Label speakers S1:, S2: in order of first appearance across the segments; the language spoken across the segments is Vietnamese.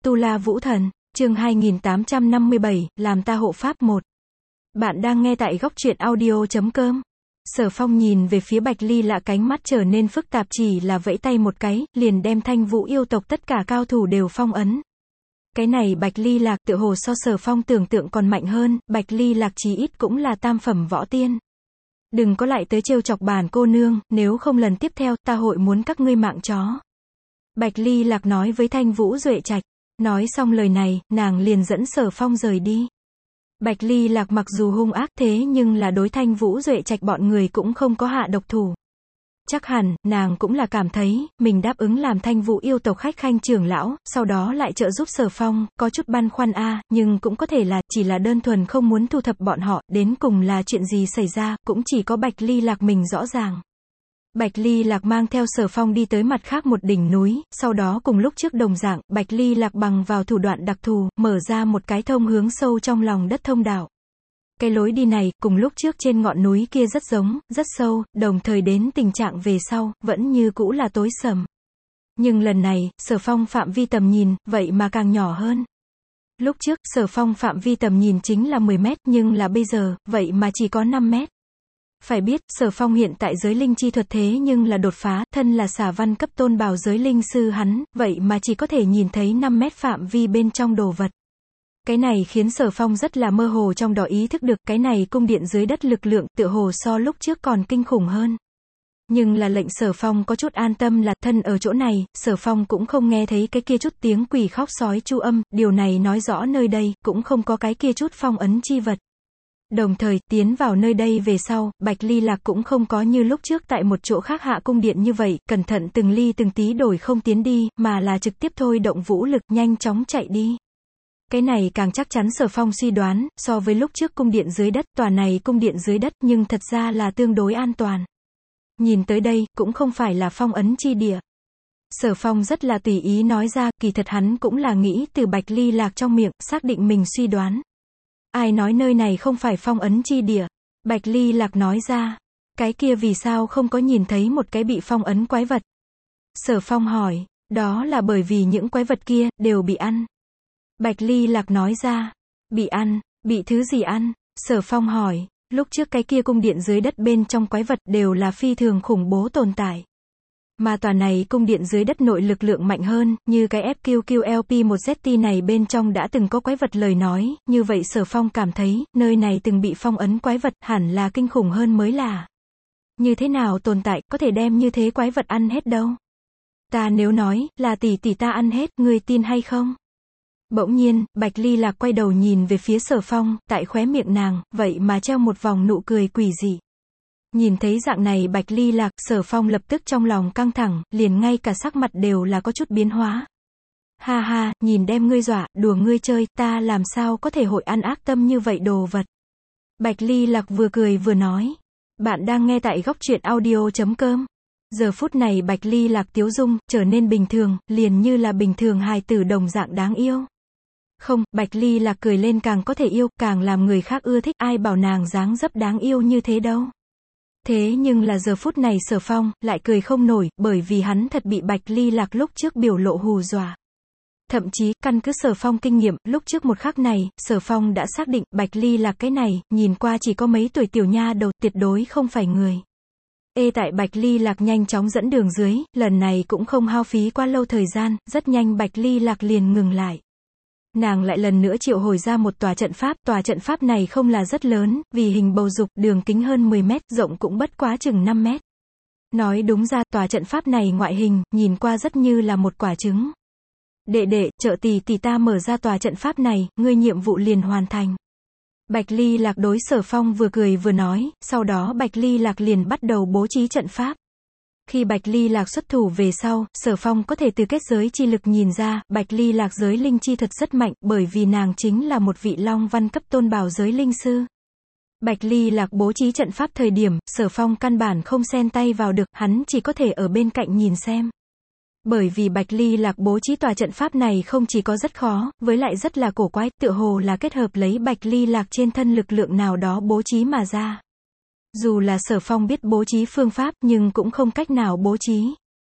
S1: Tu La Vũ Thần, chương 2857, làm ta hộ pháp 1. Bạn đang nghe tại góc truyện audio.com. Sở Phong nhìn về phía Bạch Ly Lạ, cánh mắt trở nên phức tạp, chỉ là vẫy tay một cái, liền đem Thanh Vũ yêu tộc tất cả cao thủ đều phong ấn. Cái này Bạch Ly Lạc tựa hồ so Sở Phong tưởng tượng còn mạnh hơn, Bạch Ly Lạc chí ít cũng là tam phẩm võ tiên. Đừng có lại tới trêu chọc bản cô nương, nếu không lần tiếp theo, ta hội muốn các ngươi mạng chó. Bạch Ly Lạc nói với Thanh Vũ Duệ Trạch. Nói xong lời này, nàng liền dẫn Sở Phong rời đi. Bạch Ly Lạc mặc dù hung ác thế nhưng là đối Thanh Vũ Duệ Trạch bọn người cũng không có hạ độc thủ. Chắc hẳn, nàng cũng là cảm thấy, mình đáp ứng làm Thanh Vũ yêu tộc khách khanh trưởng lão, sau đó lại trợ giúp Sở Phong, có chút băn khoăn nhưng cũng có thể là, chỉ là đơn thuần không muốn thu thập bọn họ, đến cùng là chuyện gì xảy ra, cũng chỉ có Bạch Ly Lạc mình rõ ràng. Bạch Ly Lạc mang theo Sở Phong đi tới mặt khác một đỉnh núi, sau đó cùng lúc trước đồng dạng, Bạch Ly Lạc bằng vào thủ đoạn đặc thù, mở ra một cái thông hướng sâu trong lòng đất thông đạo. Cái lối đi này, cùng lúc trước trên ngọn núi kia rất giống, rất sâu, đồng thời đến tình trạng về sau, vẫn như cũ là tối sầm. Nhưng lần này, Sở Phong phạm vi tầm nhìn, vậy mà càng nhỏ hơn. Lúc trước, Sở Phong phạm vi tầm nhìn chính là 10 mét, nhưng là bây giờ, vậy mà chỉ có 5 mét. Phải biết, Sở Phong hiện tại giới linh chi thuật thế nhưng là đột phá, thân là xà văn cấp tôn bảo giới linh sư hắn, vậy mà chỉ có thể nhìn thấy 5 mét phạm vi bên trong đồ vật. Cái này khiến Sở Phong rất là mơ hồ trong đó ý thức được, cái này cung điện dưới đất lực lượng, tựa hồ so lúc trước còn kinh khủng hơn. Nhưng là lệnh Sở Phong có chút an tâm là, thân ở chỗ này, Sở Phong cũng không nghe thấy cái kia chút tiếng quỷ khóc sói chu âm, điều này nói rõ nơi đây, cũng không có cái kia chút phong ấn chi vật. Đồng thời, tiến vào nơi đây về sau, Bạch Ly Lạc cũng không có như lúc trước tại một chỗ khác hạ cung điện như vậy, cẩn thận từng ly từng tí đổi không tiến đi, mà là trực tiếp thôi động vũ lực nhanh chóng chạy đi. Cái này càng chắc chắn Sở Phong suy đoán, so với lúc trước cung điện dưới đất, tòa này cung điện dưới đất nhưng thật ra là tương đối an toàn. Nhìn tới đây, cũng không phải là phong ấn chi địa. Sở Phong rất là tùy ý nói ra, kỳ thật hắn cũng là nghĩ từ Bạch Ly Lạc trong miệng, xác định mình suy đoán. Ai nói nơi này không phải phong ấn chi địa? Bạch Ly Lạc nói ra. Cái kia vì sao không có nhìn thấy một cái bị phong ấn quái vật? Sở Phong hỏi. Đó là bởi vì những quái vật kia, đều bị ăn. Bạch Ly Lạc nói ra. Bị ăn? Bị thứ gì ăn? Sở Phong hỏi. Lúc trước cái kia cung điện dưới đất bên trong quái vật đều là phi thường khủng bố tồn tại. Mà tòa này cung điện dưới đất nội lực lượng mạnh hơn, như cái FQQLP1ZT này bên trong đã từng có quái vật lời nói, như vậy Sở Phong cảm thấy, nơi này từng bị phong ấn quái vật, hẳn là kinh khủng hơn mới là. Như thế nào tồn tại, có thể đem như thế quái vật ăn hết đâu? Ta nếu nói, là tỷ tỷ ta ăn hết, ngươi tin hay không? Bỗng nhiên, Bạch Ly Lạc quay đầu nhìn về phía Sở Phong, tại khóe miệng nàng, vậy mà treo một vòng nụ cười quỷ dị. Nhìn thấy dạng này Bạch Ly Lạc, Sở Phong lập tức trong lòng căng thẳng, liền ngay cả sắc mặt đều là có chút biến hóa. Ha ha, nhìn đem ngươi dọa, đùa ngươi chơi, ta làm sao có thể hội ăn ác tâm như vậy đồ vật. Bạch Ly Lạc vừa cười vừa nói. Bạn đang nghe tại góc truyện audio.com. Giờ phút này Bạch Ly Lạc tiếu dung, trở nên bình thường, liền như là bình thường hài tử đồng dạng đáng yêu. Không, Bạch Ly Lạc cười lên càng có thể yêu, càng làm người khác ưa thích, ai bảo nàng dáng dấp đáng yêu như thế đâu. Thế nhưng là giờ phút này Sở Phong, lại cười không nổi, bởi vì hắn thật bị Bạch Ly Lạc lúc trước biểu lộ hù dọa. Thậm chí, căn cứ Sở Phong kinh nghiệm, lúc trước một khắc này, Sở Phong đã xác định, Bạch Ly Lạc cái này, nhìn qua chỉ có mấy tuổi tiểu nha đầu, tuyệt đối không phải người. Tại Bạch Ly Lạc nhanh chóng dẫn đường dưới, lần này cũng không hao phí quá lâu thời gian, rất nhanh Bạch Ly Lạc liền ngừng lại. Nàng lại lần nữa triệu hồi ra một tòa trận pháp này không là rất lớn, vì hình bầu dục, đường kính hơn 10 mét, rộng cũng bất quá chừng 5 mét. Nói đúng ra, tòa trận pháp này ngoại hình, nhìn qua rất như là một quả trứng. Đệ, trợ tỷ ta mở ra tòa trận pháp này, ngươi nhiệm vụ liền hoàn thành. Bạch Ly Lạc đối Sở Phong vừa cười vừa nói, sau đó Bạch Ly Lạc liền bắt đầu bố trí trận pháp. Khi Bạch Ly Lạc xuất thủ về sau, Sở Phong có thể từ kết giới chi lực nhìn ra, Bạch Ly Lạc giới linh chi thật rất mạnh, bởi vì nàng chính là một vị long văn cấp tôn bảo giới linh sư. Bạch Ly Lạc bố trí trận pháp thời điểm, Sở Phong căn bản không xen tay vào được, hắn chỉ có thể ở bên cạnh nhìn xem. Bởi vì Bạch Ly Lạc bố trí tòa trận pháp này không chỉ có rất khó, với lại rất là cổ quái, tựa hồ là kết hợp lấy Bạch Ly Lạc trên thân lực lượng nào đó bố trí mà ra. Dù là Sở Phong biết bố trí phương pháp nhưng cũng không cách nào bố trí.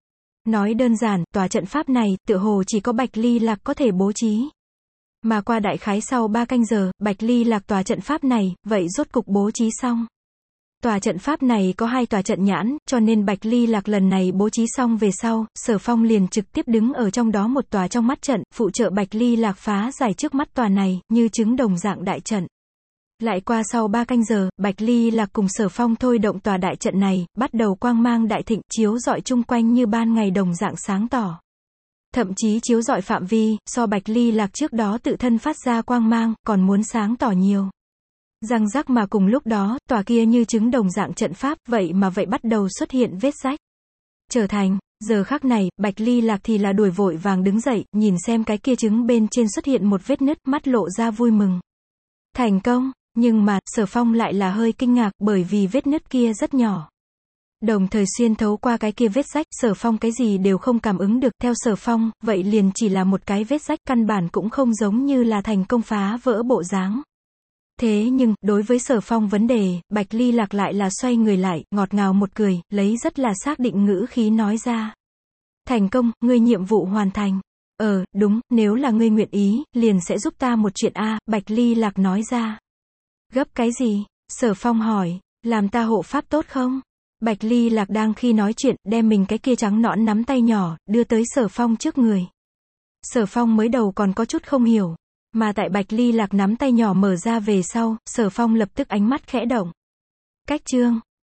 S1: Nói đơn giản, tòa trận pháp này, tựa hồ chỉ có Bạch Ly Lạc có thể bố trí. Mà qua đại khái sau 3 canh giờ, Bạch Ly Lạc tòa trận pháp này, vậy rốt cục bố trí xong. Tòa trận pháp này có 2 tòa trận nhãn, cho nên Bạch Ly Lạc lần này bố trí xong về sau, Sở Phong liền trực tiếp đứng ở trong đó một tòa trong mắt trận, phụ trợ Bạch Ly Lạc phá giải trước mắt tòa này, như trứng đồng dạng đại trận. Lại qua sau 3 canh giờ, Bạch Ly Lạc cùng Sở Phong thôi động tòa đại trận này, bắt đầu quang mang đại thịnh, chiếu rọi chung quanh như ban ngày đồng dạng sáng tỏ. Thậm chí chiếu rọi phạm vi, so Bạch Ly Lạc trước đó tự thân phát ra quang mang, còn muốn sáng tỏ nhiều. Răng rắc mà cùng lúc đó, tòa kia như trứng đồng dạng trận pháp, vậy mà vậy bắt đầu xuất hiện vết rách. Trở thành, giờ khắc này, Bạch Ly Lạc thì là đuổi vội vàng đứng dậy, nhìn xem cái kia trứng bên trên xuất hiện một vết nứt, mắt lộ ra vui mừng. Thành công, nhưng mà, Sở Phong lại là hơi kinh ngạc, bởi vì vết nứt kia rất nhỏ. Đồng thời xuyên thấu qua cái kia vết rách, Sở Phong cái gì đều không cảm ứng được, theo Sở Phong, vậy liền chỉ là một cái vết rách, căn bản cũng không giống như là thành công phá vỡ bộ dáng. Thế nhưng, đối với Sở Phong vấn đề, Bạch Ly Lạc lại là xoay người lại, ngọt ngào một cười, lấy rất là xác định ngữ khí nói ra. Thành công, ngươi nhiệm vụ hoàn thành. Đúng, nếu là ngươi nguyện ý, liền sẽ giúp ta một chuyện a, Bạch Ly Lạc nói ra. Gấp cái gì? Sở Phong hỏi, làm ta hộ pháp tốt không? Bạch Ly Lạc đang khi nói chuyện, đem mình cái kia trắng nõn nắm tay nhỏ, đưa tới Sở Phong trước người. Sở Phong mới đầu còn có chút không hiểu. Mà tại Bạch Ly Lạc nắm tay nhỏ mở ra về sau, Sở Phong lập tức ánh mắt khẽ động. Cách chương.